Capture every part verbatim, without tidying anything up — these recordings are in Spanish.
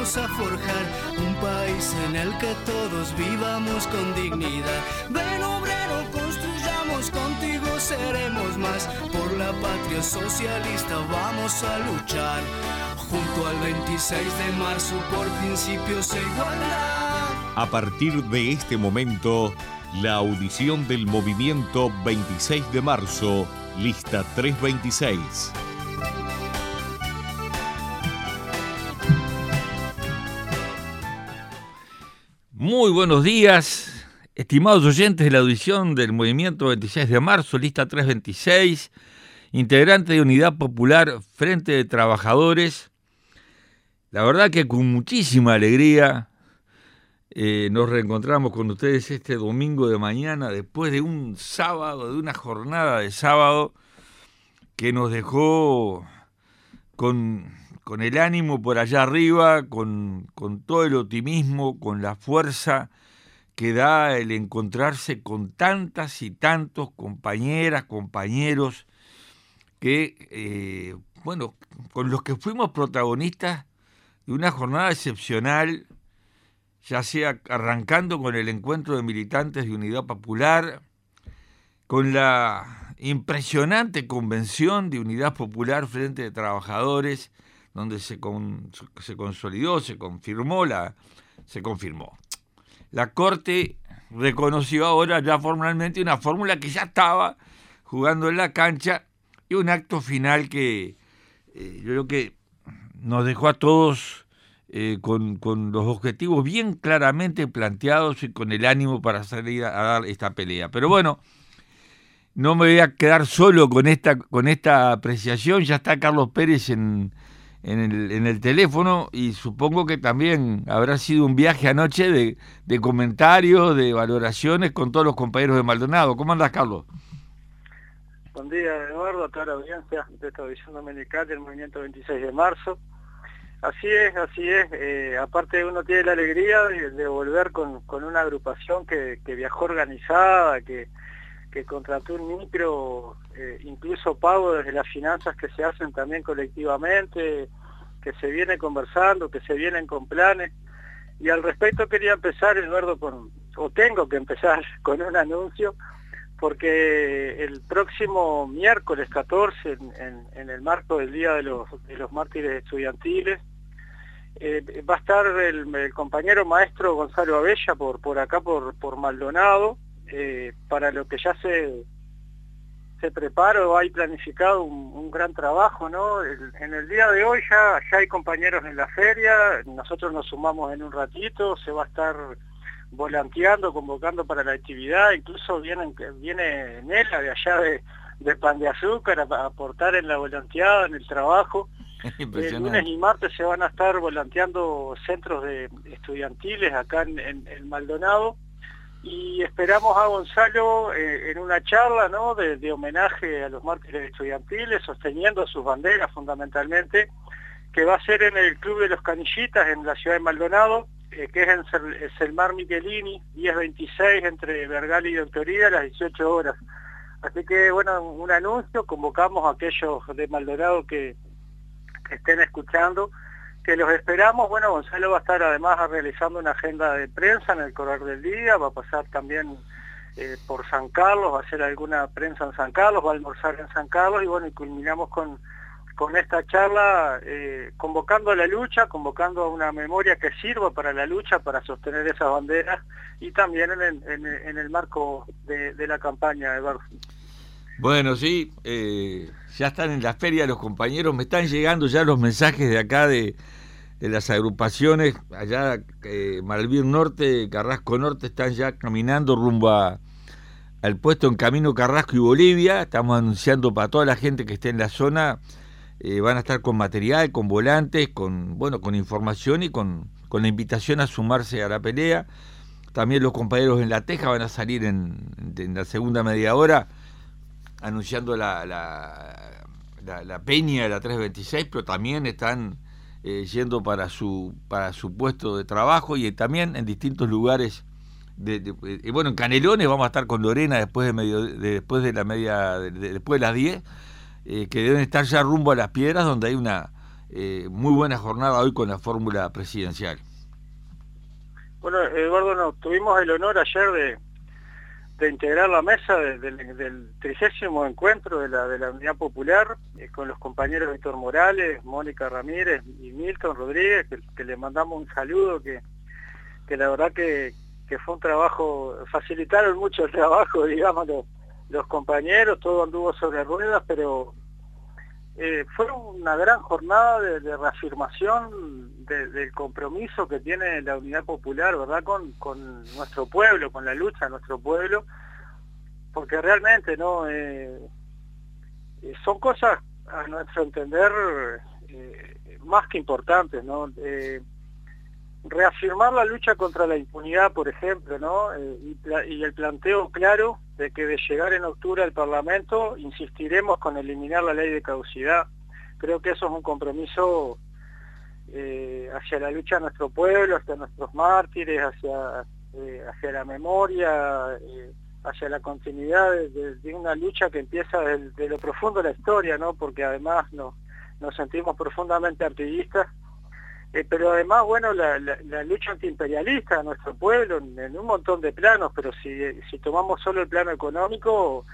vamos a forjar un país en el que todos vivamos con dignidad. Ven obrero, construyamos, contigo seremos más. Por la patria socialista vamos a luchar, junto al veintiséis de marzo por principios e igualdad. A partir de este momento, la audición del movimiento veintiséis de marzo, lista trescientos veintiséis. Muy buenos días, estimados oyentes de la audición del movimiento veintiséis de marzo, lista trescientos veintiséis, integrante de Unidad Popular Frente de Trabajadores. La verdad que con muchísima alegría eh, nos reencontramos con ustedes este domingo de mañana, después de un sábado, de una jornada de sábado que nos dejó con, con el ánimo por allá arriba, con, con todo el optimismo, con la fuerza que da el encontrarse con tantas y tantos compañeras, compañeros, que, eh, bueno, con los que fuimos protagonistas de una jornada excepcional, ya sea arrancando con el encuentro de militantes de Unidad Popular, con la impresionante convención de Unidad Popular Frente de Trabajadores, donde se, con, se consolidó, se confirmó, la, se confirmó. La Corte reconoció ahora ya formalmente una fórmula que ya estaba jugando en la cancha y un acto final que eh, yo creo que nos dejó a todos eh, con, con los objetivos bien claramente planteados y con el ánimo para salir a, a dar esta pelea. Pero bueno, no me voy a quedar solo con esta, con esta apreciación. Ya está Carlos Pérez en, en, el, en el teléfono y supongo que también habrá sido un viaje anoche de, de comentarios, de valoraciones con todos los compañeros de Maldonado. ¿Cómo andás, Carlos? Buen día, Eduardo, a toda la audiencia de esta audición dominical del movimiento veintiséis de marzo. Así es, así es. Eh, aparte uno tiene la alegría de, de volver con, con una agrupación que, que viajó organizada, que, que contrató un micro, eh, incluso pago desde las finanzas que se hacen también colectivamente, que se viene conversando, que se vienen con planes. Y al respecto quería empezar, Eduardo, con, o tengo que empezar con un anuncio, porque el próximo miércoles catorce, en, en, en el marco del Día de los, de los Mártires Estudiantiles, eh, va a estar el, el compañero maestro Gonzalo Abella por, por acá, por, por Maldonado, eh, para lo que ya se, se prepara o hay planificado un, un gran trabajo, ¿no? El, en el día de hoy ya, ya hay compañeros en la feria, nosotros nos sumamos en un ratito, se va a estar volanteando, convocando para la actividad, incluso vienen, viene Nela de allá de, de Pan de Azúcar a, a aportar en la volanteada, en el trabajo. El lunes y martes se van a estar volanteando centros de estudiantiles acá en, en, en Maldonado y esperamos a Gonzalo eh, en una charla, ¿no?, de, de homenaje a los mártires estudiantiles, sosteniendo sus banderas fundamentalmente, que va a ser en el Club de los Canillitas en la ciudad de Maldonado, que es en Selmar Michelini, diez veintiséis, entre Vergal y Doctoría, a las dieciocho horas. Así que, bueno, un anuncio, convocamos a aquellos de Maldonado que, que estén escuchando, que los esperamos. Bueno, Gonzalo va a estar además realizando una agenda de prensa en el correr del día, va a pasar también eh, por San Carlos, va a hacer alguna prensa en San Carlos, va a almorzar en San Carlos, y bueno, y culminamos con... con esta charla, eh, convocando a la lucha, convocando a una memoria que sirva para la lucha, para sostener esas banderas, y también en el, en el, en el marco de, de la campaña, Eduardo. Bueno, sí, eh, ya están en la feria los compañeros, me están llegando ya los mensajes de acá de, de las agrupaciones, allá eh, Malvin Norte, Carrasco Norte, están ya caminando rumbo a, al puesto en Camino Carrasco y Bolivia. Estamos anunciando para toda la gente que esté en la zona. Eh, van a estar con material, con volantes, con bueno, con información y con, con la invitación a sumarse a la pelea. También los compañeros en La Teja van a salir en, en la segunda media hora anunciando la, la, la, la peña de la trescientos veintiséis, pero también están eh, yendo para su, para su puesto de trabajo y también en distintos lugares. De, de, de, bueno, en Canelones vamos a estar con Lorena después de, medio, de, después de la media, de, de, después de las diez. Eh, que deben estar ya rumbo a Las Piedras, donde hay una eh, muy buena jornada hoy con la fórmula presidencial. Bueno, Eduardo, no, tuvimos el honor ayer de, de integrar la mesa de, de, del trigésimo encuentro de la, de la Unidad Popular eh, con los compañeros Víctor Morales, Mónica Ramírez y Milton Rodríguez, que, que le mandamos un saludo, que, que la verdad que, que fue un trabajo, facilitaron mucho el trabajo, digamos, los, los compañeros, todo anduvo sobre ruedas, pero eh, fue una gran jornada de, de reafirmación de, del compromiso que tiene la Unidad Popular, ¿verdad?, con, con nuestro pueblo, con la lucha de nuestro pueblo, porque realmente, ¿no?, eh, son cosas, a nuestro entender, eh, más que importantes, ¿no?, eh, reafirmar la lucha contra la impunidad, por ejemplo, ¿no? Eh, y, y el planteo claro de que de llegar en octubre al Parlamento insistiremos con eliminar la ley de caducidad. Creo que eso es un compromiso eh, hacia la lucha de nuestro pueblo, hacia nuestros mártires, hacia, eh, hacia la memoria, eh, hacia la continuidad de, de, de una lucha que empieza de, de lo profundo de la historia, ¿no? Porque además nos, nos sentimos profundamente artillistas. Eh, pero además, bueno, la, la, la lucha antiimperialista de nuestro pueblo en, en un montón de planos, pero si, si tomamos solo el plano económico,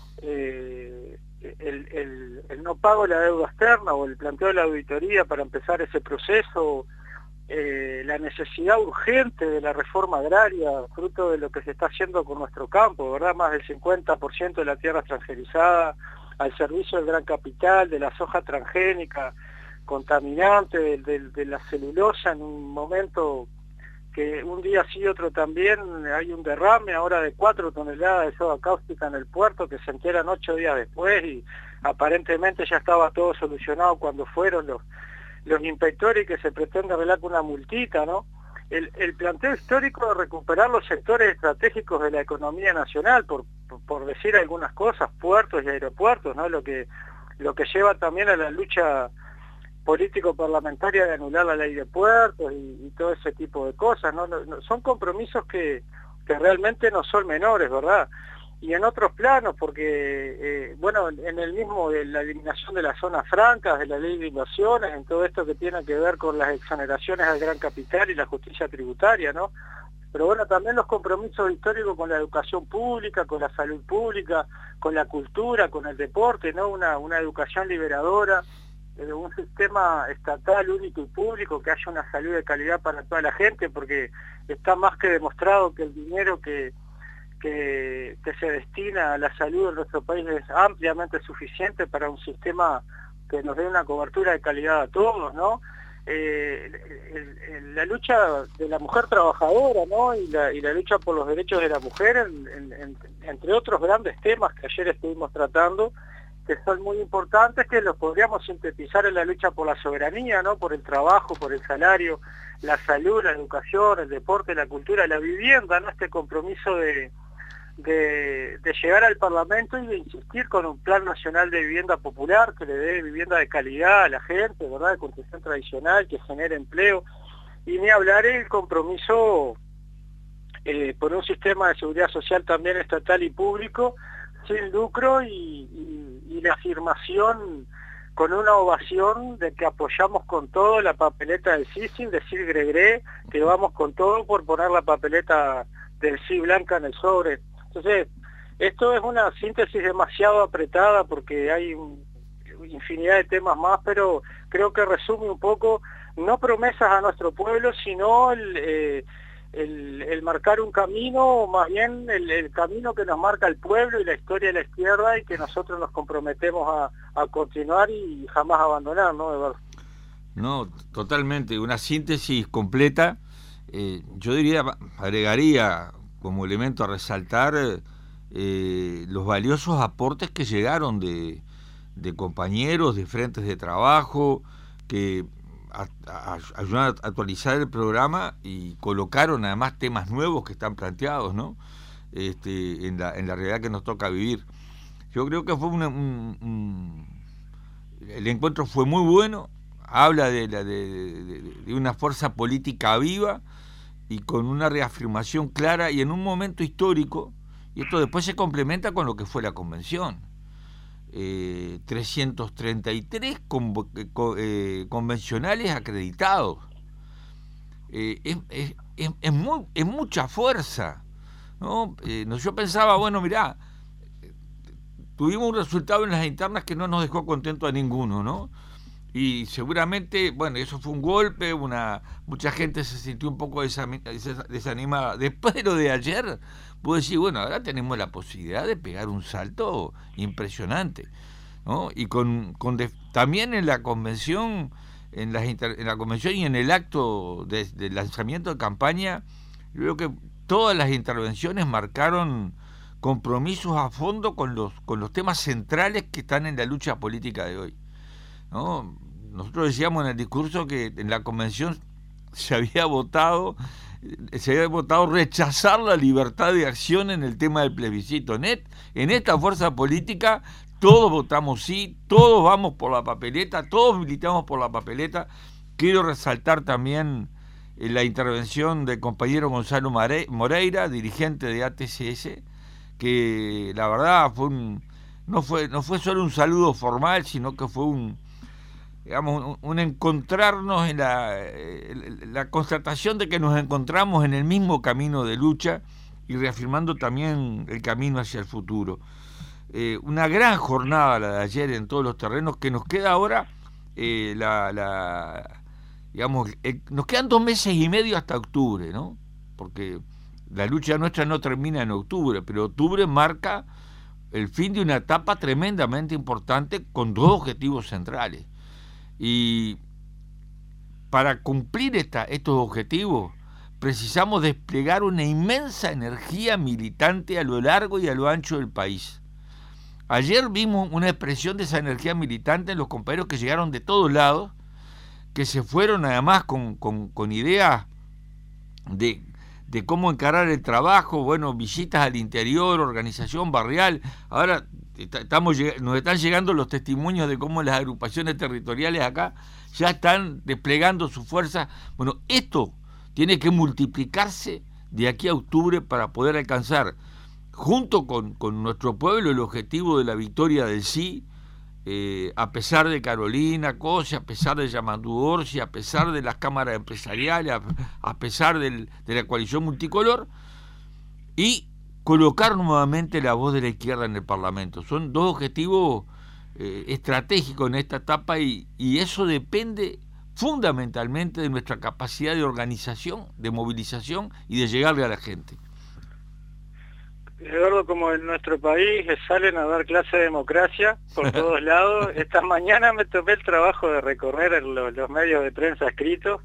eh, el, el, el no pago de la deuda externa o el planteo de la auditoría para empezar ese proceso, eh, la necesidad urgente de la reforma agraria, fruto de lo que se está haciendo con nuestro campo, ¿verdad? Más del cincuenta por ciento de la tierra transgerizada al servicio del gran capital, de la soja transgénica, contaminante, de, de, de la celulosa, en un momento que un día sí, otro también, hay un derrame ahora de cuatro toneladas de soda cáustica en el puerto, que se enteran ocho días después, y aparentemente ya estaba todo solucionado cuando fueron los, los inspectores, y que se pretende arreglar con una multita, ¿no? El, el planteo histórico de recuperar los sectores estratégicos de la economía nacional, por, por, por decir algunas cosas, puertos y aeropuertos, ¿no? Lo que, lo que lleva también a la lucha político-parlamentaria de anular la ley de puertos y, y todo ese tipo de cosas, ¿no? No, no, son compromisos que, que realmente no son menores, ¿verdad? Y en otros planos, porque, eh, bueno, en el mismo de la eliminación de las zonas francas, de la ley de inversiones, en todo esto que tiene que ver con las exoneraciones al gran capital y la justicia tributaria, ¿no? Pero bueno, también los compromisos históricos con la educación pública, con la salud pública, con la cultura, con el deporte, ¿no? Una, una educación liberadora, un sistema estatal único y público, que haya una salud de calidad para toda la gente, porque está más que demostrado que el dinero que, que, que se destina a la salud en nuestro país es ampliamente suficiente para un sistema que nos dé una cobertura de calidad a todos, ¿no? Eh, el, el, la lucha de la mujer trabajadora, ¿no? Y la, y la lucha por los derechos de la mujer, en, en, en, entre otros grandes temas que ayer estuvimos tratando, que son muy importantes, que los podríamos sintetizar en la lucha por la soberanía, ¿no? Por el trabajo, por el salario, la salud, la educación, el deporte, la cultura, la vivienda, ¿no? Este compromiso de, de, de llegar al Parlamento y de insistir con un plan nacional de vivienda popular que le dé vivienda de calidad a la gente, ¿verdad? De construcción tradicional, que genere empleo. Y ni hablar el compromiso eh, por un sistema de seguridad social también estatal y público, sin lucro, y, y, y la afirmación con una ovación de que apoyamos con todo la papeleta del sí, sin decir gregre, que vamos con todo por poner la papeleta del sí blanca en el sobre. Entonces, esto es una síntesis demasiado apretada porque hay un, infinidad de temas más, pero creo que resume un poco, no promesas a nuestro pueblo, sino el... Eh, El, el marcar un camino, más bien el, el camino que nos marca el pueblo y la historia de la izquierda, y que nosotros nos comprometemos a, a continuar y jamás abandonar, ¿no, Eduardo? No, totalmente, una síntesis completa. Eh, yo diría, agregaría como elemento a resaltar eh, los valiosos aportes que llegaron de, de compañeros, de frentes de trabajo, que A, a, ayudaron a actualizar el programa y colocaron además temas nuevos que están planteados, ¿no? Este, en la en la realidad que nos toca vivir. Yo creo que fue una, un, un, el encuentro fue muy bueno, habla de, la, de, de, de una fuerza política viva y con una reafirmación clara, y en un momento histórico, y esto después se complementa con lo que fue la convención. eh, trescientos treinta y tres con, con, eh, convencionales acreditados. Eh, es, es, es, es, muy, es mucha fuerza, ¿no? Eh, yo pensaba, bueno, mirá, tuvimos un resultado en las internas que no nos dejó contento a ninguno, ¿no? Y seguramente, bueno, eso fue un golpe, una mucha gente se sintió un poco desanimada. Después de lo de ayer, puedo decir, bueno, ahora tenemos la posibilidad de pegar un salto impresionante, ¿no? Y con, con de, también en la convención, en, las inter, en la convención y en el acto de, de lanzamiento de campaña, yo creo que todas las intervenciones marcaron compromisos a fondo con los, con los temas centrales que están en la lucha política de hoy, ¿no? Nosotros decíamos en el discurso que en la convención se había votado se había votado rechazar la libertad de acción en el tema del plebiscito. En, et, en esta fuerza política todos votamos sí, todos vamos por la papeleta, todos militamos por la papeleta. Quiero resaltar también la intervención del compañero Gonzalo Moreira, dirigente de A T C S, que la verdad fue un, no fue no fue solo un saludo formal, sino que fue un digamos un, un encontrarnos en la, la constatación de que nos encontramos en el mismo camino de lucha y reafirmando también el camino hacia el futuro. Eh, una gran jornada la de ayer en todos los terrenos, que nos queda ahora eh, la, la digamos eh, nos quedan dos meses y medio hasta octubre, ¿no? Porque la lucha nuestra no termina en octubre, pero octubre marca el fin de una etapa tremendamente importante con dos objetivos centrales. Y para cumplir esta, estos objetivos precisamos desplegar una inmensa energía militante a lo largo y a lo ancho del país. Ayer vimos una expresión de esa energía militante en los compañeros que llegaron de todos lados, que se fueron además con, con, con ideas de... de cómo encarar el trabajo, bueno, visitas al interior, organización barrial. Ahora estamos nos están llegando los testimonios de cómo las agrupaciones territoriales acá ya están desplegando sus fuerzas. Bueno, esto tiene que multiplicarse de aquí a octubre para poder alcanzar, junto con, con nuestro pueblo, el objetivo de la victoria del sí, eh, a pesar de Carolina Cose, a pesar de Yamandu Orsi, a pesar de las cámaras empresariales, a, a pesar del, de la coalición multicolor, y colocar nuevamente la voz de la izquierda en el Parlamento. Son dos objetivos eh, estratégicos en esta etapa y, y eso depende fundamentalmente de nuestra capacidad de organización, de movilización y de llegarle a la gente. Eduardo, como en nuestro país salen a dar clase de democracia por todos lados, esta mañana me tomé el trabajo de recorrer los, los medios de prensa escritos,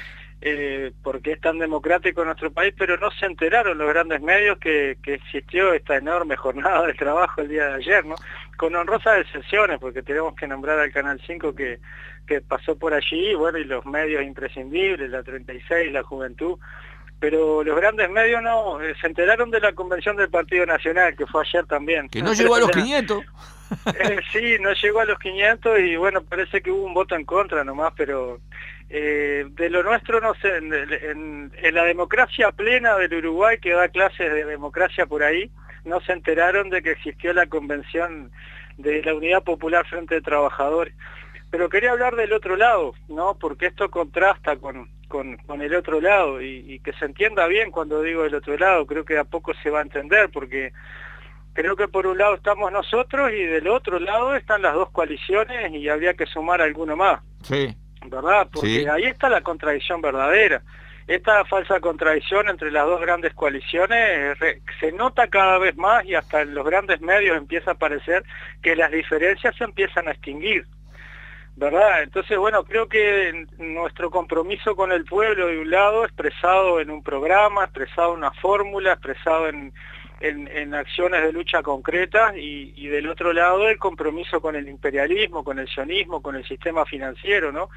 eh, porque es tan democrático nuestro país, pero no se enteraron los grandes medios que, que existió esta enorme jornada de trabajo el día de ayer, ¿no? Con honrosas excepciones, porque tenemos que nombrar al Canal cinco que, que pasó por allí, bueno, y los medios imprescindibles, la treinta y seis, la Juventud. Pero los grandes medios no, eh, se enteraron de la convención del Partido Nacional, que fue ayer también. Que no llegó a los quinientos. Eh, sí, no llegó a los quinientos y bueno, parece que hubo un voto en contra nomás, pero eh, de lo nuestro, no sé, en, en, en la democracia plena del Uruguay, que da clases de democracia por ahí, no se enteraron de que existió la convención de la Unidad Popular Frente de Trabajadores. Pero quería hablar del otro lado, ¿no? Porque esto contrasta con, con, con el otro lado y, y que se entienda bien cuando digo el otro lado, creo que a poco se va a entender, porque creo que por un lado estamos nosotros y del otro lado están las dos coaliciones y habría que sumar alguno más. Sí. ¿Verdad? Porque sí, ahí está la contradicción verdadera. Esta falsa contradicción entre las dos grandes coaliciones se nota cada vez más y hasta en los grandes medios empieza a parecer que las diferencias se empiezan a extinguir, ¿verdad? Entonces, bueno, creo que nuestro compromiso con el pueblo de un lado, expresado en un programa, expresado en una fórmula, expresado en, en, en acciones de lucha concretas, y, y del otro lado el compromiso con el imperialismo, con el sionismo, con el sistema financiero, ¿no?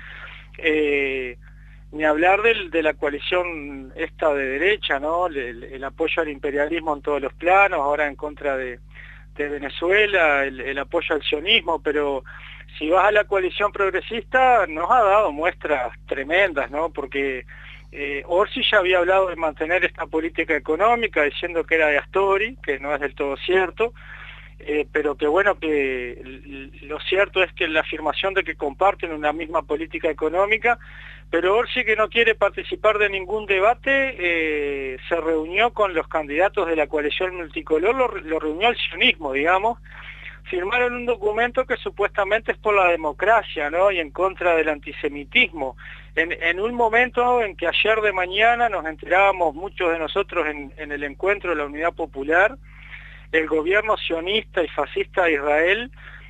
Eh, ni hablar del, de la coalición esta de derecha, ¿no? El, el apoyo al imperialismo en todos los planos, ahora en contra de, de Venezuela, el, el apoyo al sionismo, pero si vas a la coalición progresista nos ha dado muestras tremendas, ¿no? Porque eh, Orsi ya había hablado de mantener esta política económica diciendo que era de Astori, que no es del todo cierto, eh, pero que bueno, que lo cierto es que la afirmación de que comparten una misma política económica, pero Orsi, que no quiere participar de ningún debate, eh, se reunió con los candidatos de la coalición multicolor, lo, lo reunió al sionismo, digamos, firmaron un documento que supuestamente es por la democracia, ¿no? Y en contra del antisemitismo. En, en un momento en que ayer de mañana nos enterábamos muchos de nosotros en, en el encuentro de la Unidad Popular, el gobierno sionista y fascista de Israel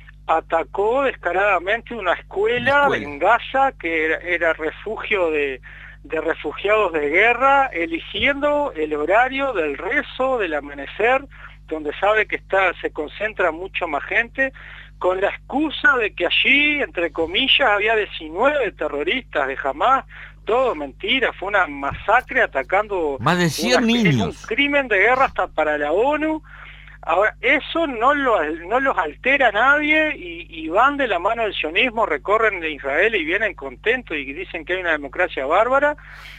atacó descaradamente una escuela, escuela. en Gaza, que era, era refugio de, de refugiados de guerra, eligiendo el horario del rezo, del amanecer, donde sabe que está, se concentra mucho más gente, con la excusa de que allí, entre comillas, había diecinueve terroristas de Hamás. Todo mentira, fue una masacre atacando... Más de cien una, niños. un crimen de guerra hasta para la ONU. Ahora, eso no, lo, no los altera a nadie y, y van de la mano del sionismo, recorren de Israel y vienen contentos y dicen que hay una democracia bárbara,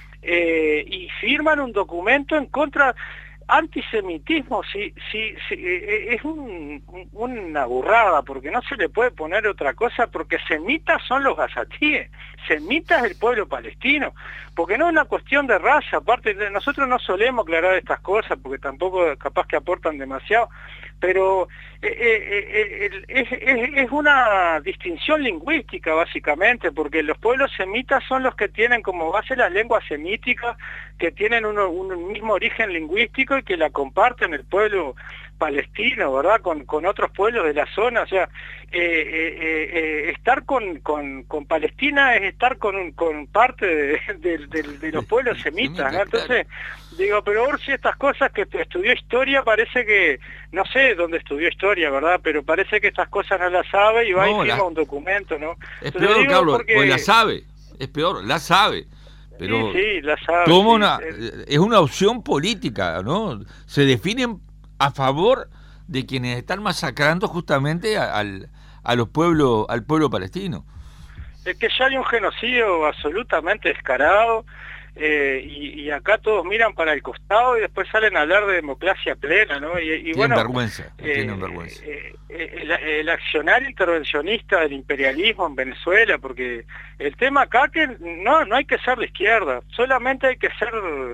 eh, y firman un documento en contra... Antisemitismo, sí, sí, sí, es un, una burrada, porque no se le puede poner otra cosa, porque semitas son los gazatíes, semitas el pueblo palestino, porque no es una cuestión de raza, aparte de, nosotros no solemos aclarar estas cosas, porque tampoco capaz que aportan demasiado, pero eh, eh, eh, es, es, es una distinción lingüística básicamente, porque los pueblos semitas son los que tienen como base las lenguas semíticas, que tienen uno, un mismo origen lingüístico y que la comparten el pueblo palestino, ¿verdad? Con, con otros pueblos de la zona, o sea, eh, eh, eh, estar con, con, con Palestina es estar con, con parte de, de, de, de los pueblos semitas, ¿no? Entonces, digo, pero Orsi, estas cosas que estudió historia, parece que, no sé dónde estudió historia, ¿verdad? Pero parece que estas cosas no las sabe y va no, y firma la... un documento, ¿no? Es Entonces, peor, Carlos, porque... pues la sabe, es peor, la sabe. Pero sí, sí, la sabe, toma sí, una, es... es una opción política, ¿no? Se definen a favor de quienes están masacrando justamente a, al, a los pueblos, al pueblo palestino. Es que ya hay un genocidio absolutamente descarado, eh, y, y acá todos miran para el costado y después salen a hablar de democracia plena, ¿no? Y, y tienen bueno, vergüenza, eh, tienen vergüenza. Eh, el, el accionar intervencionista del imperialismo en Venezuela, porque el tema acá que no, no hay que ser de izquierda, solamente hay que ser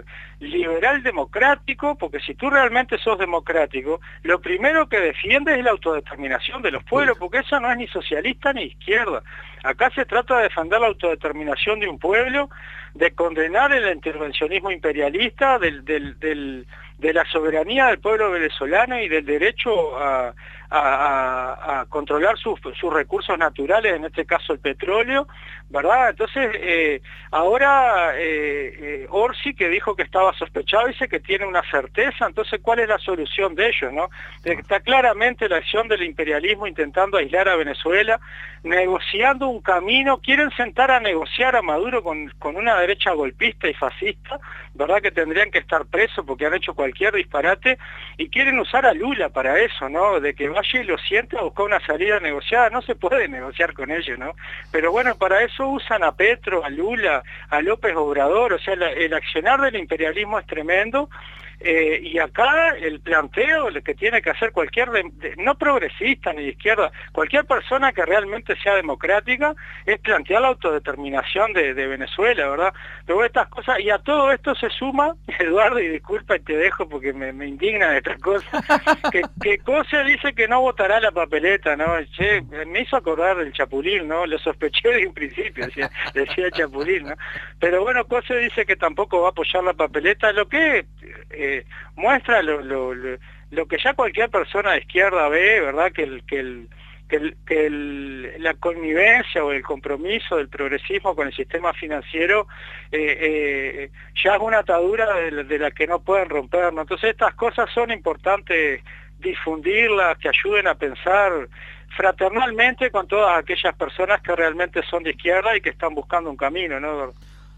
liberal democrático, porque si tú realmente sos democrático, lo primero que defiendes es la autodeterminación de los pueblos, porque eso no es ni socialista ni izquierda. Acá se trata de defender la autodeterminación de un pueblo, de condenar el intervencionismo imperialista, del, del, del, de la soberanía del pueblo venezolano y del derecho a, a, a, a controlar sus, sus recursos naturales, en este caso el petróleo, ¿verdad? Entonces, eh, ahora eh, eh, Orsi, que dijo que estaba sospechado, dice que tiene una certeza, entonces, ¿cuál es la solución de ellos, no? Está claramente la acción del imperialismo intentando aislar a Venezuela, negociando un camino, quieren sentar a negociar a Maduro con, con una derecha golpista y fascista, ¿verdad? Que tendrían que estar presos porque han hecho cualquier disparate, y quieren usar a Lula para eso, ¿no? De que vaya y lo siente a buscar una salida negociada. No se puede negociar con ellos, ¿no? Pero bueno, para eso usan a Petro, a Lula, a López Obrador, o sea, la, el accionar del imperialismo es tremendo. Eh, y acá el planteo el que tiene que hacer cualquier, de, de, no progresista ni de izquierda, cualquier persona que realmente sea democrática, es plantear la autodeterminación de, de Venezuela, ¿verdad? Pero estas cosas, y a todo esto se suma, Eduardo, y disculpa y te dejo porque me, me indigna de estas cosas, que, que Cose dice que no votará la papeleta, ¿no? Che, me hizo acordar del Chapulín, ¿no? Lo sospeché de un principio, decía, decía Chapulín, ¿no? Pero bueno, Cose dice que tampoco va a apoyar la papeleta, lo que... Eh, muestra lo, lo, lo, lo que ya cualquier persona de izquierda ve, ¿verdad? Que, el, que, el, que, el, que el, la connivencia o el compromiso del progresismo con el sistema financiero eh, eh, ya es una atadura de, de la que no pueden romper, ¿no? Entonces estas cosas son importantes difundirlas, que ayuden a pensar fraternalmente con todas aquellas personas que realmente son de izquierda y que están buscando un camino, ¿no?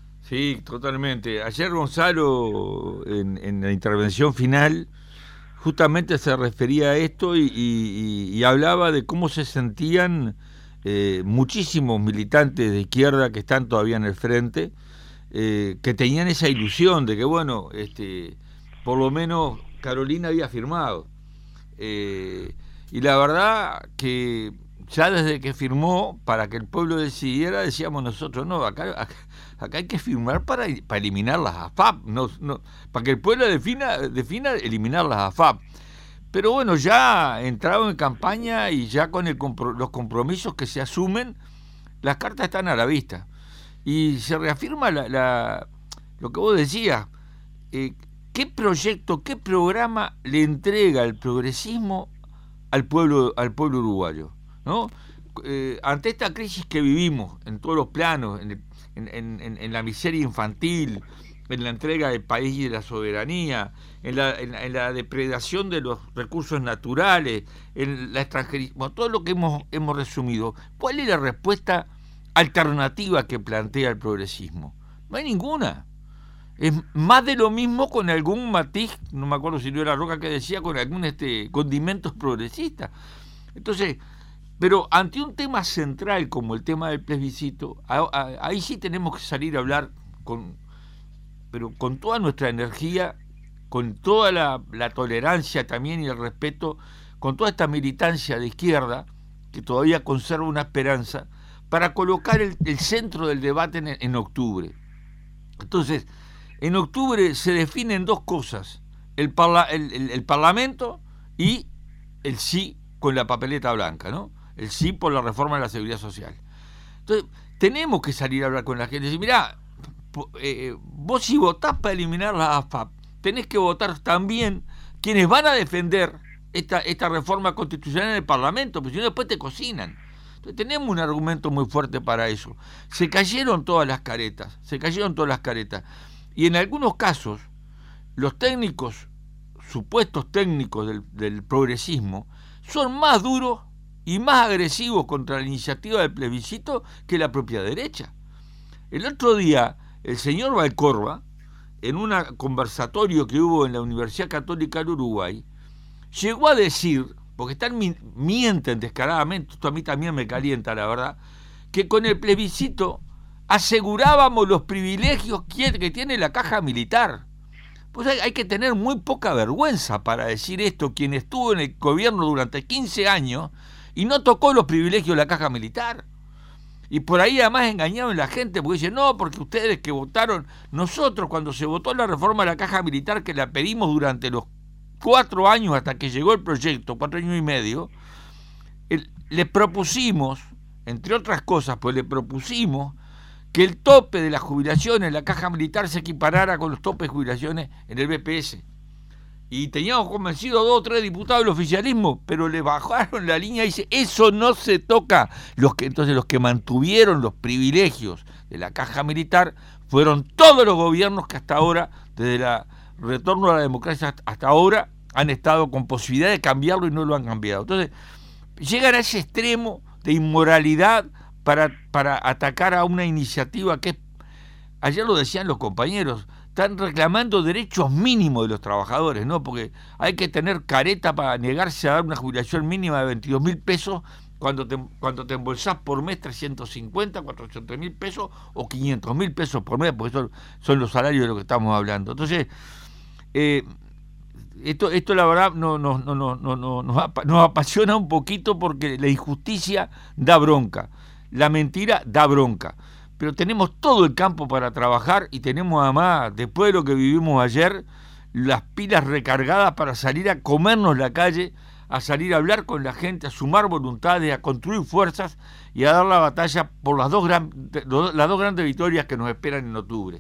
Sí, totalmente. Ayer Gonzalo, en, en la intervención final, justamente se refería a esto y, y, y hablaba de cómo se sentían eh, muchísimos militantes de izquierda que están todavía en el frente, eh, que tenían esa ilusión de que, bueno, este, por lo menos Carolina había firmado. Eh, y la verdad que ya desde que firmó para que el pueblo decidiera, decíamos nosotros, no, acá, acá, acá hay que firmar para, para eliminar las A F A P, no, no, para que el pueblo defina, defina eliminar las A F A P. Pero bueno, ya entrado en campaña y ya con el compro, los compromisos que se asumen, las cartas están a la vista. Y se reafirma la, la, lo que vos decías, eh, qué proyecto, qué programa le entrega el progresismo al pueblo, al pueblo uruguayo, ¿no? Eh, ante esta crisis que vivimos en todos los planos, en, el, en, en, en la miseria infantil, en la entrega del país y de la soberanía, en la, en, en la depredación de los recursos naturales, en la extranjerismo, todo lo que hemos, hemos resumido, ¿cuál es la respuesta alternativa que plantea el progresismo? No hay ninguna. Es más de lo mismo con algún matiz, no me acuerdo si no era Roca que decía, con algún este condimentos progresistas. Entonces, pero ante un tema central como el tema del plebiscito, a, a, ahí sí tenemos que salir a hablar con, pero con toda nuestra energía, con toda la, la tolerancia también y el respeto, con toda esta militancia de izquierda que todavía conserva una esperanza, para colocar el, el centro del debate en, en octubre. Entonces, en octubre se definen dos cosas, el, parla, el, el, el Parlamento y el sí con la papeleta blanca, ¿no? El sí por la reforma de la seguridad social. Entonces, tenemos que salir a hablar con la gente y decir, mirá, eh, vos si votás para eliminar la A F A P, tenés que votar también quienes van a defender esta, esta reforma constitucional en el Parlamento, porque si no después te cocinan. Entonces, tenemos un argumento muy fuerte para eso. Se cayeron todas las caretas, se cayeron todas las caretas. Y en algunos casos, los técnicos, supuestos técnicos del, del progresismo, son más duros y más agresivos contra la iniciativa del plebiscito que la propia derecha. El otro día, el señor Valcorba, en un conversatorio que hubo en la Universidad Católica del Uruguay, llegó a decir, porque están mienten descaradamente, esto a mí también me calienta la verdad, que con el plebiscito asegurábamos los privilegios que tiene la caja militar. Pues hay, hay que tener muy poca vergüenza para decir esto, quien estuvo en el gobierno durante quince años y no tocó los privilegios de la caja militar. Y por ahí además engañaron a la gente, porque dicen, no, porque ustedes que votaron, nosotros cuando se votó la reforma de la caja militar, que la pedimos durante los cuatro años hasta que llegó el proyecto, cuatro años y medio, el, le propusimos, entre otras cosas, pues le propusimos que el tope de la jubilación en la caja militar se equiparara con los topes de jubilaciones en el B P S. Y teníamos convencidos dos o tres diputados del oficialismo, pero le bajaron la línea y dice, eso no se toca. Los que, entonces los que mantuvieron los privilegios de la caja militar fueron todos los gobiernos que hasta ahora, desde el retorno a la democracia hasta ahora, han estado con posibilidad de cambiarlo y no lo han cambiado. Entonces, llegan a ese extremo de inmoralidad para, para atacar a una iniciativa que, ayer lo decían los compañeros, están reclamando derechos mínimos de los trabajadores, ¿no? Porque hay que tener careta para negarse a dar una jubilación mínima de veintidós mil pesos cuando te, cuando te embolsás por mes trescientos cincuenta, cuatrocientos mil pesos o quinientos mil pesos por mes, porque son, son los salarios de lo que estamos hablando. Entonces, eh, esto, esto la verdad no, no, no, no, no, no, nos, ap nos apasiona un poquito porque la injusticia da bronca, la mentira da bronca. Pero tenemos todo el campo para trabajar y tenemos además, después de lo que vivimos ayer, las pilas recargadas para salir a comernos la calle, a salir a hablar con la gente, a sumar voluntades, a construir fuerzas y a dar la batalla por las dos, gran, las dos grandes victorias que nos esperan en octubre.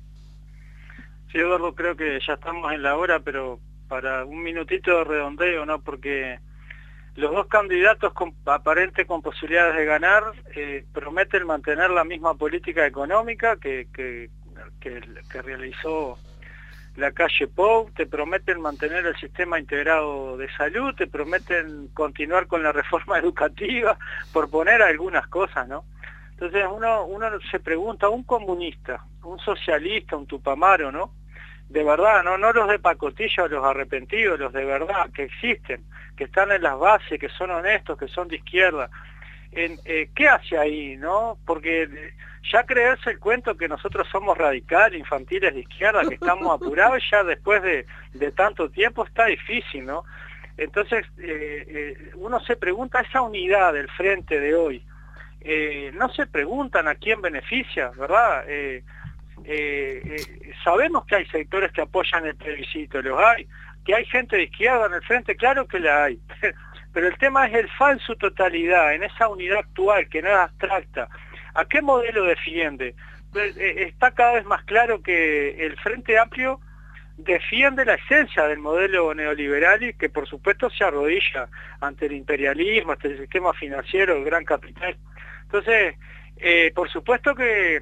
Sí, Eduardo, creo que ya estamos en la hora, pero para un minutito de redondeo, ¿no? Porque los dos candidatos con, aparentes con posibilidades de ganar eh, prometen mantener la misma política económica que, que, que, que realizó la calle Pou, te prometen mantener el sistema integrado de salud, te prometen continuar con la reforma educativa, por poner algunas cosas, ¿no? Entonces uno, uno se pregunta, un comunista, un socialista, un tupamaro, ¿no? De verdad, no, no los de pacotilla o los arrepentidos, los de verdad, que existen, que están en las bases, que son honestos, que son de izquierda. En, eh, ¿Qué hace ahí, no? Porque ya creerse el cuento que nosotros somos radicales, infantiles de izquierda, que estamos apurados, ya después de, de tanto tiempo está difícil, ¿no? Entonces, eh, eh, uno se pregunta, esa unidad del frente de hoy, eh, no se preguntan a quién beneficia, ¿verdad? Eh, eh, eh, sabemos que hay sectores que apoyan el plebiscito, los hay, que hay gente de izquierda en el frente, claro que la hay, pero el tema es el falso totalidad, en esa unidad actual que no es abstracta. ¿A qué modelo defiende? Eh, está cada vez más claro que el Frente Amplio defiende la esencia del modelo neoliberal y que por supuesto se arrodilla ante el imperialismo, ante el sistema financiero, el gran capital. Entonces, eh, por supuesto que eh,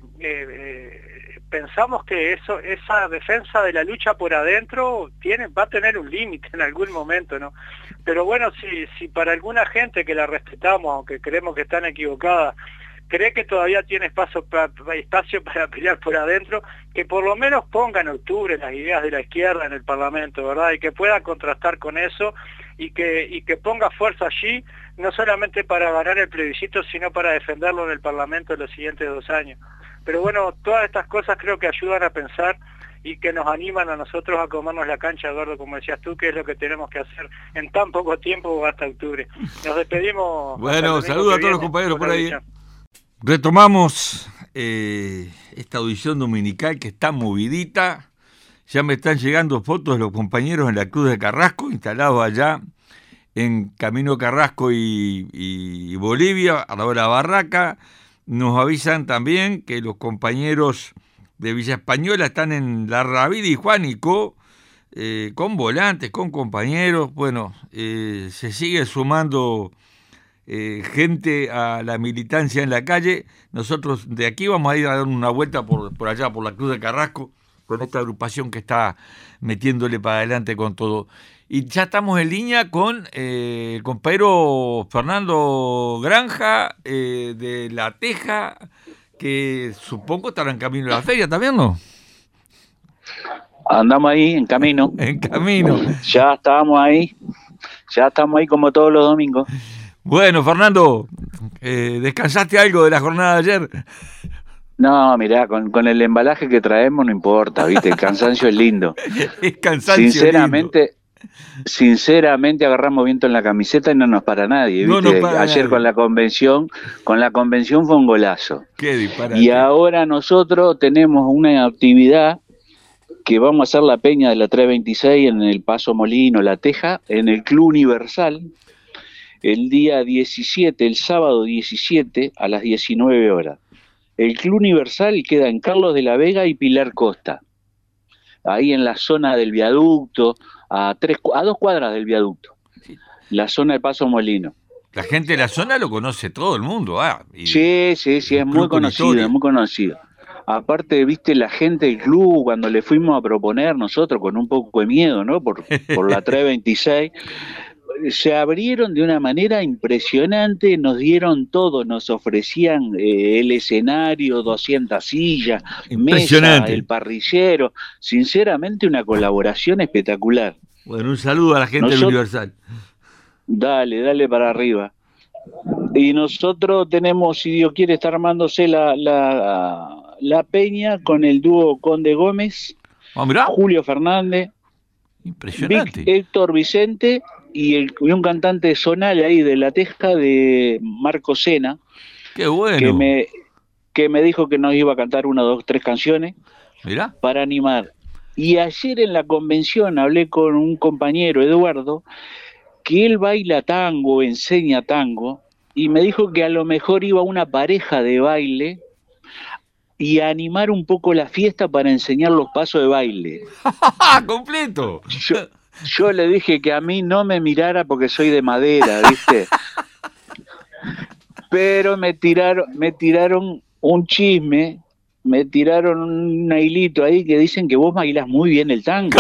eh, pensamos que eso, esa defensa de la lucha por adentro tiene, va a tener un límite en algún momento, ¿no? Pero bueno, si, si para alguna gente que la respetamos, aunque creemos que están equivocadas, cree que todavía tiene espacio para, espacio para pelear por adentro, que por lo menos ponga en octubre las ideas de la izquierda en el Parlamento, ¿verdad? Y que pueda contrastar con eso y que, y que ponga fuerza allí, no solamente para ganar el plebiscito, sino para defenderlo en el Parlamento en los siguientes dos años. Pero bueno, todas estas cosas creo que ayudan a pensar y que nos animan a nosotros a comernos la cancha, Eduardo, como decías tú, que es lo que tenemos que hacer en tan poco tiempo hasta octubre. Nos despedimos. Bueno, saludos a todos los compañeros por ahí. Retomamos eh, esta audición dominical que está movidita. Ya me están llegando fotos de los compañeros en la Cruz de Carrasco, instalados allá en Camino Carrasco y, y, y Bolivia, a la hora de la barraca. Nos avisan también que los compañeros de Villa Española están en La Rabida y Juánico, eh, con volantes, con compañeros. Bueno, eh, se sigue sumando Eh, gente a la militancia en la calle. Nosotros de aquí vamos a ir a dar una vuelta por, por allá, por la Cruz de Carrasco, con esta agrupación que está metiéndole para adelante con todo. Y ya estamos en línea con eh, el compañero Fernando Granja, eh, de La Teja, que supongo estará en camino a la feria también, ¿no? Andamos ahí, en camino. En camino. Ya estábamos ahí, ya estamos ahí como todos los domingos. Bueno, Fernando, eh, ¿descansaste algo de la jornada de ayer? No, mirá, con, con el embalaje que traemos no importa, ¿viste? El cansancio es lindo. Es cansancio Sinceramente, lindo. Sinceramente agarramos viento en la camiseta y no nos para nadie, ¿viste? No nos para ayer nadie. con la convención, con la convención fue un golazo. Qué disparate. Y ahora nosotros tenemos una actividad que vamos a hacer la peña de la tres veintiséis en el Paso Molino, La Teja, en el Club Universal, el día diecisiete, el sábado diecisiete a las diecinueve horas. El Club Universal queda en Carlos de la Vega y Pilar Costa, ahí en la zona del viaducto, a, tres, a dos cuadras del viaducto, la zona de Paso Molino. La gente de la zona lo conoce todo el mundo. Ah, y sí, sí, sí, es muy conocido, es muy conocido. Aparte, viste, la gente del club, cuando le fuimos a proponer nosotros con un poco de miedo, ¿no? Por, por la tres veintiséis, se abrieron de una manera impresionante, nos dieron todo, nos ofrecían eh, el escenario, doscientas sillas, mesa, el parrillero, sinceramente una colaboración espectacular. Bueno, un saludo a la gente del Universal. Dale, dale para arriba. Y nosotros tenemos, si Dios quiere, está armándose la, la, la peña con el dúo Conde Gómez, oh, mirá. Julio Fernández, impresionante. Vic, Héctor Vicente y, el, y un cantante zonal ahí de La Teja, de Marco Sena. Qué bueno. Que me, que me dijo que nos iba a cantar una, dos, tres canciones. Mirá. Para animar. Y ayer en la convención hablé con un compañero, Eduardo, que él baila tango, enseña tango, y me dijo que a lo mejor iba una pareja de baile y a animar un poco la fiesta para enseñar los pasos de baile. ¡Completo! Yo, yo le dije que a mí no me mirara porque soy de madera, ¿viste? Pero me tiraron, me tiraron un chisme, me tiraron un hilito ahí que dicen que vos bailás muy bien el tango.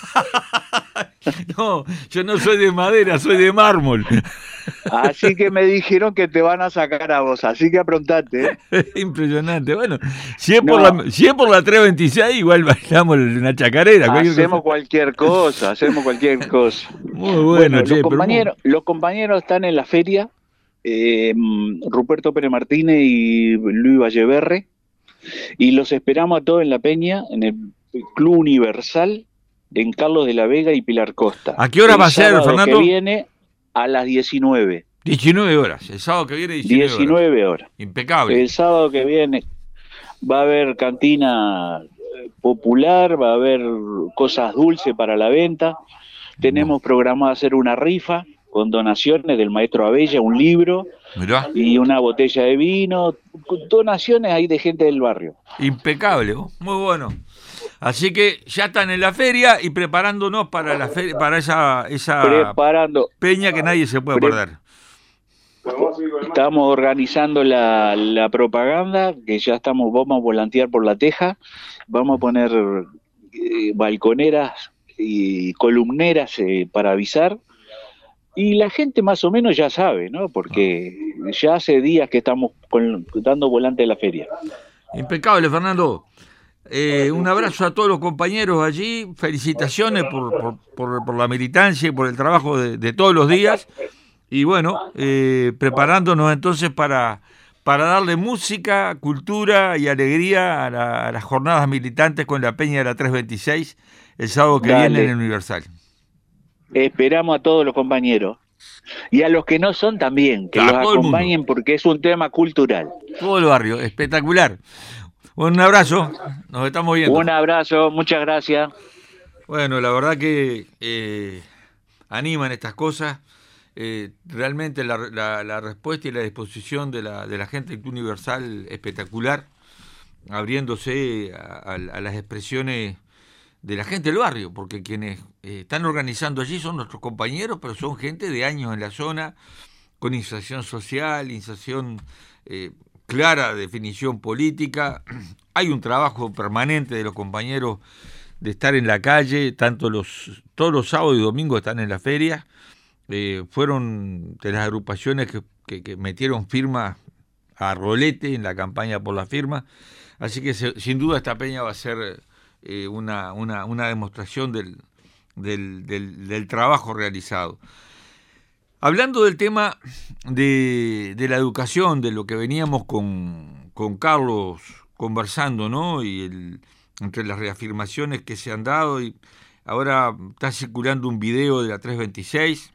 No, yo no soy de madera, soy de mármol. Así que me dijeron que te van a sacar a vos, así que aprontate. ¿eh? Impresionante. Bueno, si es, no. por la, si es por la tres veintiséis, igual bailamos una chacarera. Hacemos cualquier cosa, hacemos cualquier cosa. Muy bueno, bueno che, los, compañeros, pero... los compañeros están en la feria, eh, Ruperto Pérez Martínez y Luis Valleverre, y los esperamos a todos en la peña, en el Club Universal, en Carlos de la Vega y Pilar Costa. ¿A qué hora va a ser, Fernando? El sábado que viene a las diecinueve. diecinueve horas, el sábado que viene diecinueve, diecinueve horas. horas. Impecable. El sábado que viene va a haber cantina popular, va a haber cosas dulces para la venta. Tenemos programado hacer una rifa con donaciones del maestro Abella, un libro. Mirá. Y una botella de vino, donaciones ahí de gente del barrio. Impecable, muy bueno. Así que ya están en la feria y preparándonos para la feria, para esa, esa Preparando. peña que nadie se puede Pre perder. Estamos organizando la, la propaganda, que ya estamos, vamos a volantear por La Teja, vamos a poner eh, balconeras y columneras eh, para avisar, y la gente más o menos ya sabe, ¿no? Porque ya hace días que estamos con, dando volante de la feria. Impecable, Fernando. Eh, un abrazo a todos los compañeros allí, felicitaciones por, por, por, por la militancia y por el trabajo de, de todos los días. Y bueno, eh, preparándonos entonces para, para darle música, cultura y alegría a, la, a las jornadas militantes con la Peña de la trescientos veintiséis el sábado que Dale. viene en el Universal. Esperamos a todos los compañeros y a los que no son también, que Claro, los acompañen porque es un tema cultural. Todo el barrio, espectacular. Un abrazo, nos estamos viendo. Un abrazo, muchas gracias. Bueno, la verdad que eh, animan estas cosas. Eh, realmente la, la, la respuesta y la disposición de la, de la gente del Universal espectacular, abriéndose a, a, a las expresiones de la gente del barrio, porque quienes eh, están organizando allí son nuestros compañeros, pero son gente de años en la zona, con inserción social, inserción eh, clara, definición política. Hay un trabajo permanente de los compañeros de estar en la calle, tanto los todos los sábados y domingos están en la feria. Eh, fueron de las agrupaciones que, que, que metieron firma a rolete en la campaña por la firma, así que se, sin duda esta peña va a ser eh, una, una, una demostración del, del, del, del trabajo realizado. Hablando del tema de, de la educación, de lo que veníamos con, con Carlos conversando, ¿no? Y el, entre las reafirmaciones que se han dado, y ahora está circulando un video de la trescientos veintiséis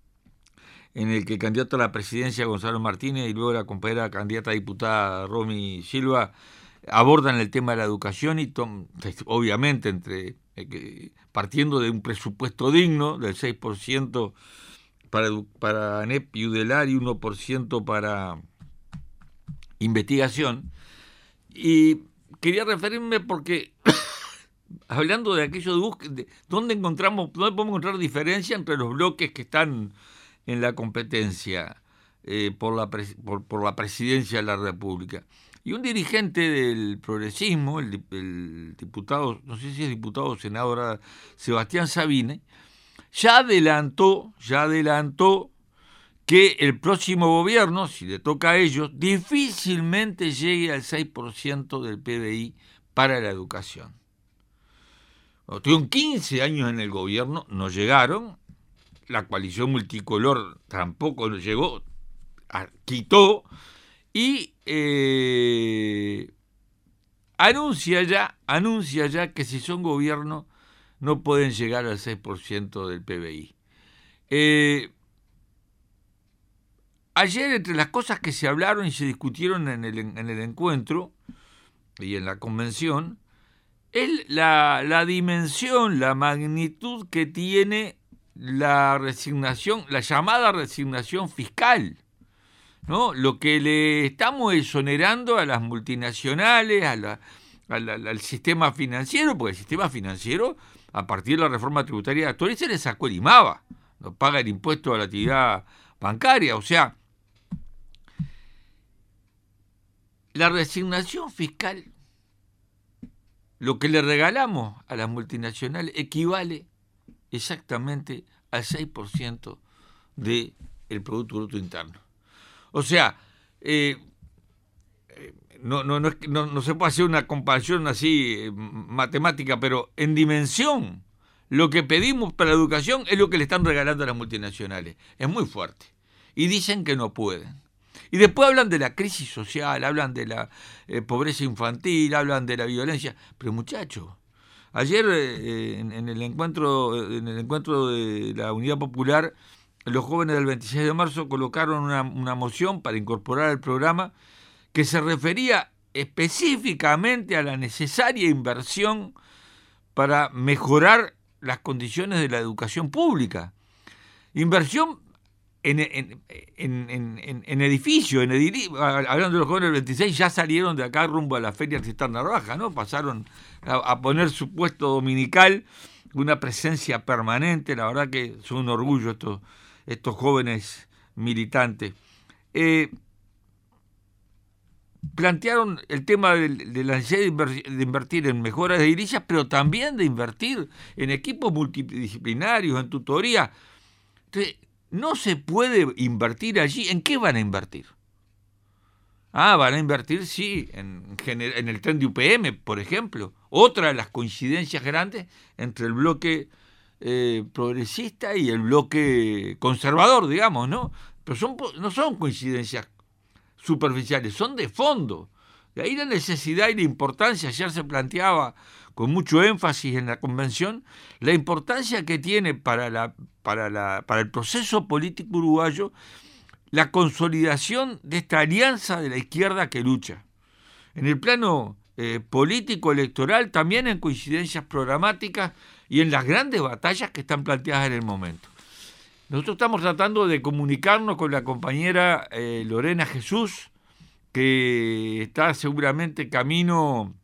en el que el candidato a la presidencia Gonzalo Martínez y luego la compañera candidata a diputada Romy Silva abordan el tema de la educación y tom, obviamente entre eh, partiendo de un presupuesto digno del seis por ciento para, para ANEP y UDELAR y uno por ciento para investigación. Y quería referirme porque hablando de aquello de búsqueda, ¿dónde encontramos, dónde podemos encontrar diferencia entre los bloques que están en la competencia eh, por, la pres por, por la presidencia de la República? Y un dirigente del progresismo, el, el diputado, no sé si es diputado o senador, Sebastián Sabine, ya adelantó, ya adelantó que el próximo gobierno, si le toca a ellos, difícilmente llegue al seis por ciento del P B I para la educación. Tuvieron quince años en el gobierno, no llegaron. La coalición multicolor tampoco llegó, quitó y eh, anuncia ya, anuncia ya que si son gobierno no pueden llegar al seis por ciento del P B I. Eh, ayer, entre las cosas que se hablaron y se discutieron en el, en el encuentro y en la convención, es la, la dimensión, la magnitud que tiene la resignación, la llamada resignación fiscal, ¿no? Lo que le estamos exonerando a las multinacionales, a la, a la, al sistema financiero, porque el sistema financiero, a partir de la reforma tributaria actual, se le sacó el IMABA, no paga el impuesto a la actividad bancaria. O sea, la resignación fiscal, lo que le regalamos a las multinacionales, equivale exactamente al seis por ciento del Producto Bruto Interno. O sea, eh, no, no, no, es, no, no se puede hacer una comparación así eh, matemática, pero en dimensión, lo que pedimos para la educación es lo que le están regalando a las multinacionales. Es muy fuerte. Y dicen que no pueden. Y después hablan de la crisis social, hablan de la eh, pobreza infantil, hablan de la violencia. Pero muchachos, Ayer eh, en, en el encuentro en el encuentro de la Unidad Popular, los jóvenes del veintiséis de marzo colocaron una, una moción para incorporar al programa que se refería específicamente a la necesaria inversión para mejorar las condiciones de la educación pública. Inversión en, en, en, en, en edificios, en edili- hablando de los jóvenes del veintiséis, ya salieron de acá rumbo a la Feria Tristán Narvaja, ¿no? Pasaron a, a poner su puesto dominical, una presencia permanente. La verdad que son un orgullo estos, estos jóvenes militantes. Eh, plantearon el tema de, de la necesidad de, inver, de invertir en mejoras de edilicias, pero también de invertir en equipos multidisciplinarios, en tutoría. Entonces, no se puede invertir allí. ¿En qué van a invertir? Ah, van a invertir, sí, en, en el tren de U P M, por ejemplo. Otra de las coincidencias grandes entre el bloque eh, progresista y el bloque conservador, digamos, ¿no? Pero son, no son coincidencias superficiales, son de fondo. De ahí la necesidad y la importancia. Ayer se planteaba con mucho énfasis en la convención la importancia que tiene para, la, para, la, para el proceso político uruguayo la consolidación de esta alianza de la izquierda que lucha. En el plano eh, político electoral, también en coincidencias programáticas y en las grandes batallas que están planteadas en el momento. Nosotros estamos tratando de comunicarnos con la compañera eh, Lorena Jesús, que está seguramente camino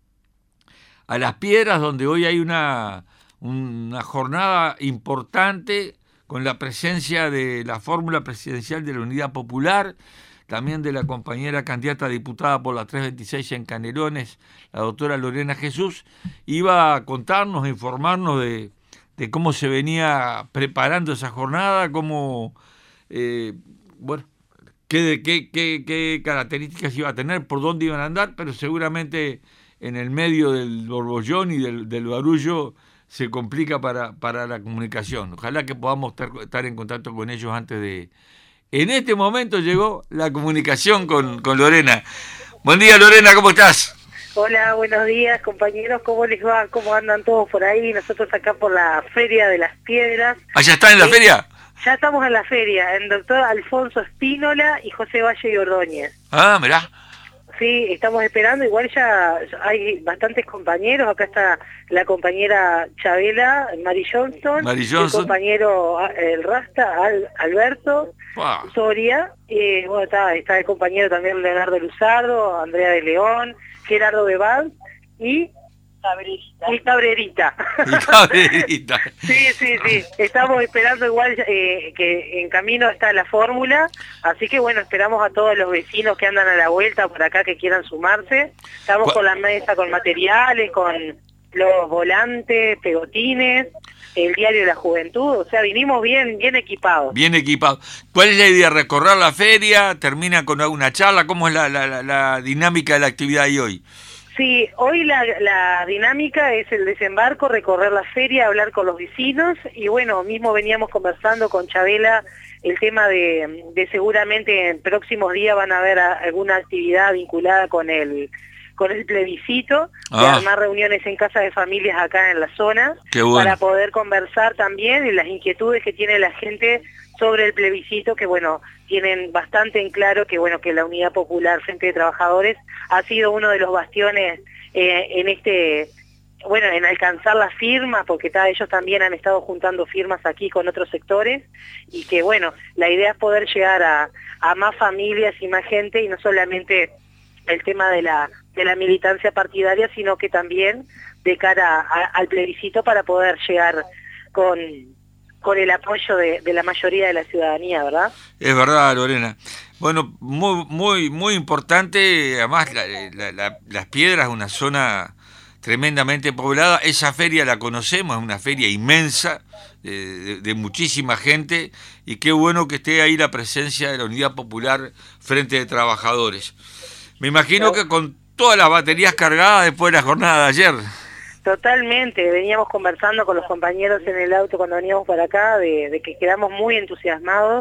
a Las Piedras, donde hoy hay una, una jornada importante con la presencia de la fórmula presidencial de la Unidad Popular, también de la compañera candidata a diputada por la trescientos veintiséis en Canelones, la doctora Lorena Jesús. Iba a contarnos, a informarnos de, de cómo se venía preparando esa jornada, cómo, eh, bueno, qué, qué, qué, qué características iba a tener, por dónde iban a andar, pero seguramente en el medio del borbollón y del, del barullo se complica para, para la comunicación. Ojalá que podamos estar, estar en contacto con ellos antes de... En este momento llegó la comunicación con, con Lorena. Buen día, Lorena, ¿cómo estás? Hola, buenos días, compañeros. ¿Cómo les va? ¿Cómo andan todos por ahí? Nosotros acá por la Feria de Las Piedras. ¿Ah, ya están en la sí, feria? Ya estamos en la feria, en doctor Alfonso Espínola y José Valle y Ordóñez. Ah, mirá. Sí, estamos esperando, igual ya hay bastantes compañeros, acá está la compañera Chabela, Mary Johnson, Mary Johnson. el compañero el Rasta, Al, Alberto, wow. Soria, eh, bueno, está, está el compañero también Leonardo Luzardo, Andrea de León, Gerardo Bebán y... Cabrerita. Y Cabrerita. Y Cabrerita. Sí, sí, sí. Estamos esperando igual eh, que en camino está la fórmula, así que bueno, esperamos a todos los vecinos que andan a la vuelta por acá que quieran sumarse. Estamos con la mesa con materiales, con los volantes, pegotines, el diario de la juventud, o sea, vinimos bien, bien equipados. Bien equipados. ¿Cuál es la idea? ¿Recorrer la feria? ¿Termina con alguna charla? ¿Cómo es la, la, la, la dinámica de la actividad de hoy? Sí, hoy la, la dinámica es el desembarco, recorrer la feria, hablar con los vecinos y bueno, mismo veníamos conversando con Chabela el tema de, de seguramente en próximos días van a haber a, alguna actividad vinculada con el con el plebiscito, ah. de armar reuniones en casa de familias acá en la zona, Qué bueno. Para poder conversar también en las inquietudes que tiene la gente sobre el plebiscito, que bueno, tienen bastante en claro que bueno que la Unidad Popular Frente de Trabajadores ha sido uno de los bastiones eh, en este, bueno, en alcanzar las firmas, porque ta, ellos también han estado juntando firmas aquí con otros sectores, y que bueno, la idea es poder llegar a, a más familias y más gente, y no solamente el tema de la, de la militancia partidaria, sino que también de cara a, al plebiscito para poder llegar con... con el apoyo de, de la mayoría de la ciudadanía, ¿verdad? Es verdad, Lorena. Bueno, muy muy muy importante, además la, la, la, Las Piedras es una zona tremendamente poblada, esa feria la conocemos, es una feria inmensa, eh, de, de muchísima gente, y qué bueno que esté ahí la presencia de la Unidad Popular Frente de Trabajadores. Me imagino que con todas las baterías cargadas después de la jornada de ayer. Totalmente, veníamos conversando con los compañeros en el auto cuando veníamos para acá, de, de que quedamos muy entusiasmados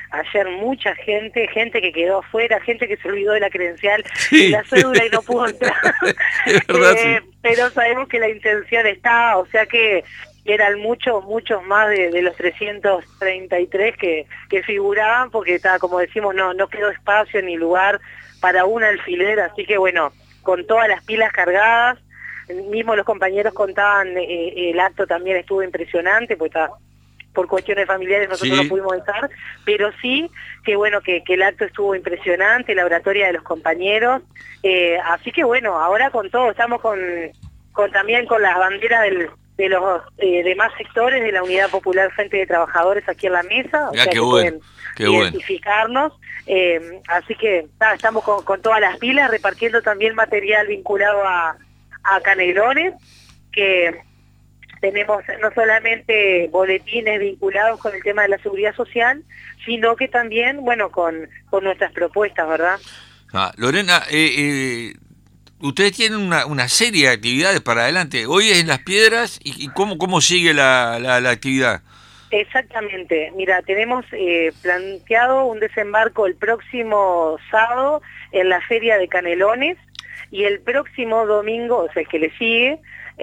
ayer mucha gente, gente que quedó afuera, gente que se olvidó de la credencial Sí. y la cédula y no pudo entrar. Es verdad, Eh, sí. Pero sabemos que la intención está, o sea que eran muchos, muchos más de, de los trescientos treinta y tres que, que figuraban, porque estaba, como decimos, no, no quedó espacio ni lugar para un alfiler, así que bueno, con todas las pilas cargadas, mismo los compañeros contaban, eh, el acto también estuvo impresionante, pues está, por cuestiones familiares nosotros Sí. no pudimos estar, pero sí que bueno, que, que el acto estuvo impresionante, la oratoria de los compañeros, eh, así que bueno, ahora con todo, estamos con, con también con las banderas del, de los eh, demás sectores de la Unidad Popular Frente de Trabajadores aquí en la mesa, o Ya, sea qué que bueno, pueden qué bueno. identificarnos, eh, así que ta, estamos con, con todas las pilas, repartiendo también material vinculado a, a Canelones, que tenemos no solamente boletines vinculados con el tema de la seguridad social, sino que también, bueno, con, con nuestras propuestas, ¿verdad? Ah, Lorena, eh, eh, ustedes tienen una, una serie de actividades para adelante. Hoy es en Las Piedras, y, y cómo, cómo sigue la, la, la actividad. Exactamente, mira, tenemos eh, planteado un desembarco el próximo sábado en la Feria de Canelones, y el próximo domingo, o sea, el que le sigue,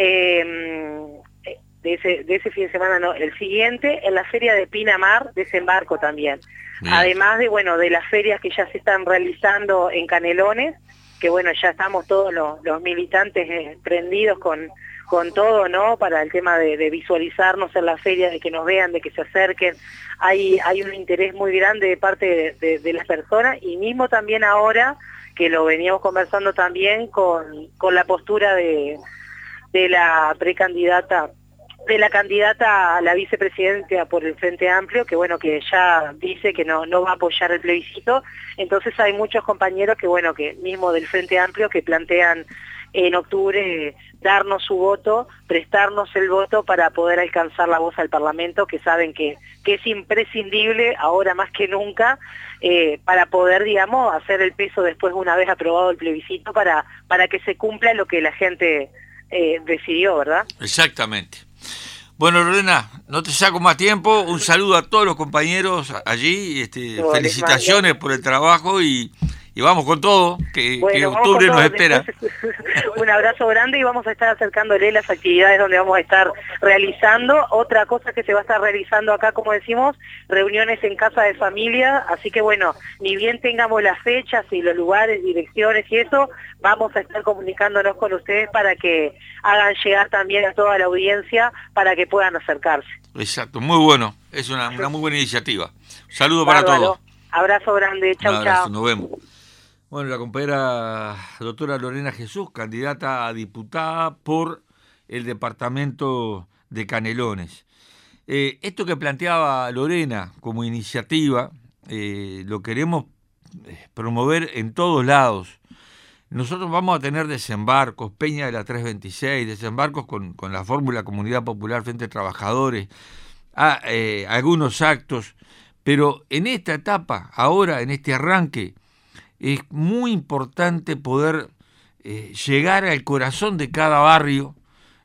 eh, de ese, de ese fin de semana, no, el siguiente, en la Feria de Pinamar, desembarco también. Bien. Además de, bueno, de las ferias que ya se están realizando en Canelones, que bueno, ya estamos todos los, los militantes eh, prendidos con, con todo, ¿no? Para el tema de, de visualizarnos en la feria, de que nos vean, de que se acerquen. Hay, hay un interés muy grande de parte de, de, de las personas, y mismo también ahora, que lo veníamos conversando también con, con la postura de, de la precandidata, de la candidata a la vicepresidenta por el Frente Amplio, que bueno, que ya dice que no, no va a apoyar el plebiscito. Entonces hay muchos compañeros que bueno, que mismo del Frente Amplio, que plantean en octubre darnos su voto, prestarnos el voto para poder alcanzar la voz al Parlamento, que saben que, que es imprescindible ahora más que nunca, eh, para poder, digamos, hacer el peso después, una vez aprobado el plebiscito, para, para que se cumpla lo que la gente eh, decidió, ¿verdad? Exactamente. Bueno, Lorena, no te saco más tiempo. Un saludo a todos los compañeros allí. Este, No, felicitaciones por el trabajo, y, y vamos con todo, que, Bueno, que vamos octubre con nos todo. espera. Después, un abrazo grande, y vamos a estar acercándole las actividades donde vamos a estar realizando. Otra cosa que se va a estar realizando acá, como decimos, reuniones en casa de familia, así que bueno, ni bien tengamos las fechas y los lugares, direcciones y eso, vamos a estar comunicándonos con ustedes para que hagan llegar también a toda la audiencia para que puedan acercarse. Exacto, muy bueno. Es una, una muy buena iniciativa. Un saludo para Bárbaro. todos. Abrazo grande, Un chau, abrazo, chau. nos vemos. Bueno, la compañera doctora Lorena Jesús, candidata a diputada por el departamento de Canelones. Eh, esto que planteaba Lorena como iniciativa, eh, lo queremos promover en todos lados. Nosotros vamos a tener desembarcos, Peña de la trescientos veintiséis, desembarcos con, con la fórmula Comunidad Popular Frente a Trabajadores, a, eh, algunos actos, pero en esta etapa, ahora en este arranque, es muy importante poder eh, llegar al corazón de cada barrio.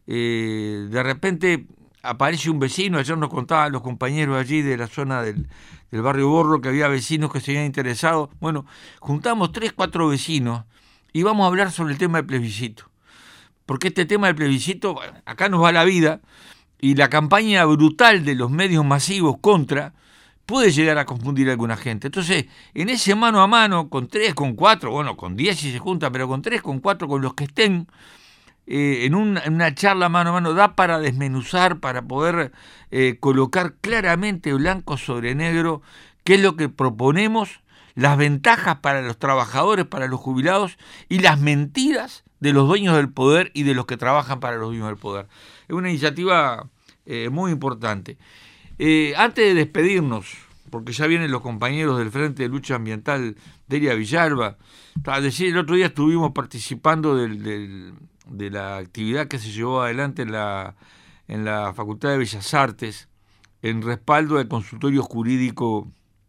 Eh, de repente aparece un vecino, ayer nos contaban los compañeros allí de la zona del, del barrio Borro, que había vecinos que se habían interesado. Bueno, juntamos tres, cuatro vecinos y vamos a hablar sobre el tema del plebiscito, porque este tema del plebiscito, bueno, acá nos va la vida, y la campaña brutal de los medios masivos contra puede llegar a confundir a alguna gente. Entonces, en ese mano a mano, con tres, con cuatro, bueno, con diez si se junta, pero con tres, con cuatro, con los que estén, eh, en, un, en una charla mano a mano, da para desmenuzar, para poder eh, colocar claramente blanco sobre negro qué es lo que proponemos, las ventajas para los trabajadores, para los jubilados, y las mentiras de los dueños del poder y de los que trabajan para los dueños del poder. Es una iniciativa eh, muy importante. Eh, antes de despedirnos, porque ya vienen los compañeros del Frente de Lucha Ambiental, Delia Villalba, a decir, el otro día estuvimos participando del, del, de la actividad que se llevó adelante en la, en la Facultad de Bellas Artes, en respaldo del consultorio jurídico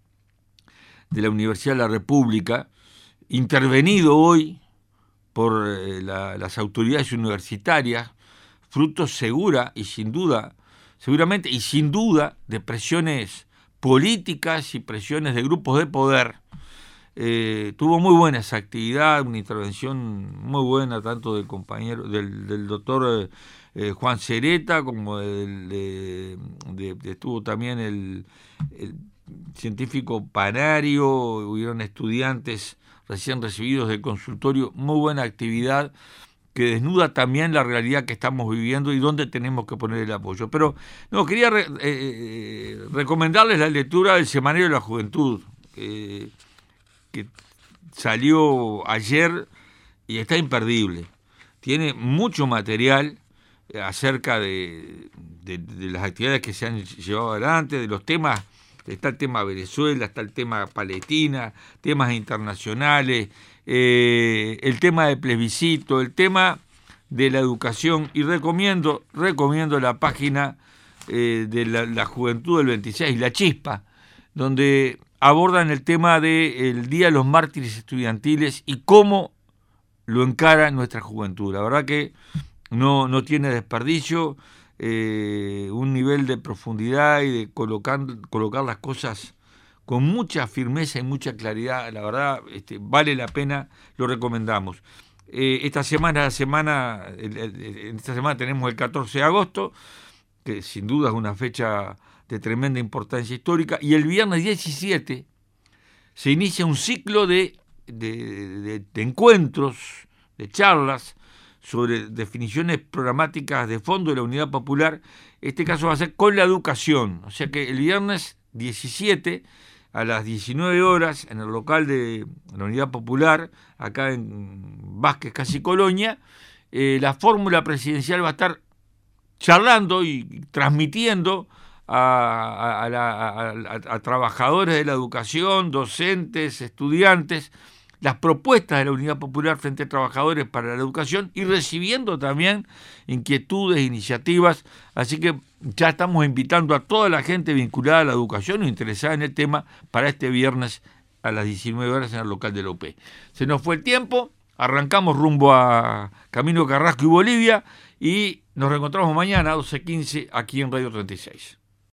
de la Universidad de la República, intervenido hoy por eh, la, las autoridades universitarias, fruto segura y sin duda, seguramente y sin duda, de presiones políticas y presiones de grupos de poder. Eh, tuvo muy buena esa actividad, una intervención muy buena tanto del compañero, del, del doctor eh, Juan Cereta, como del, de, de, de, estuvo también el, el científico Panario, hubieron estudiantes recién recibidos del consultorio, muy buena actividad que desnuda también la realidad que estamos viviendo y dónde tenemos que poner el apoyo. Pero no, quería re, eh, recomendarles la lectura del Semanario de la Juventud, eh, que salió ayer y está imperdible. Tiene mucho material acerca de, de, de las actividades que se han llevado adelante, de los temas. Está el tema Venezuela, está el tema Palestina, temas internacionales, eh, el tema del plebiscito, el tema de la educación. Y recomiendo, recomiendo la página eh, de la, la Juventud del veintiséis, La Chispa, donde abordan el tema del Día de los Mártires Estudiantiles y cómo lo encara nuestra juventud. La verdad que no, no tiene desperdicio, eh, un nivel de profundidad y de colocar, colocar las cosas con mucha firmeza y mucha claridad. La verdad, este, vale la pena, lo recomendamos. Eh, esta semana, la semana, el, el, en esta semana tenemos el catorce de agosto, que sin duda es una fecha de tremenda importancia histórica, y el viernes diecisiete se inicia un ciclo de, de, de, de encuentros, de charlas sobre definiciones programáticas de fondo de la Unidad Popular. Este caso va a ser con la educación, o sea que el viernes diecisiete a las diecinueve horas en el local de la Unidad Popular, acá en Vázquez, casi Colonia, eh, la fórmula presidencial va a estar charlando y transmitiendo a, a, a, a, a, a trabajadores de la educación, docentes, estudiantes, las propuestas de la Unidad Popular frente a trabajadores para la educación y recibiendo también inquietudes, iniciativas. Así que ya estamos invitando a toda la gente vinculada a la educación o interesada en el tema para este viernes a las diecinueve horas en el local de la U P. Se nos fue el tiempo, arrancamos rumbo a Camino Carrasco y Bolivia y nos reencontramos mañana a doce quince aquí en Radio treinta y seis.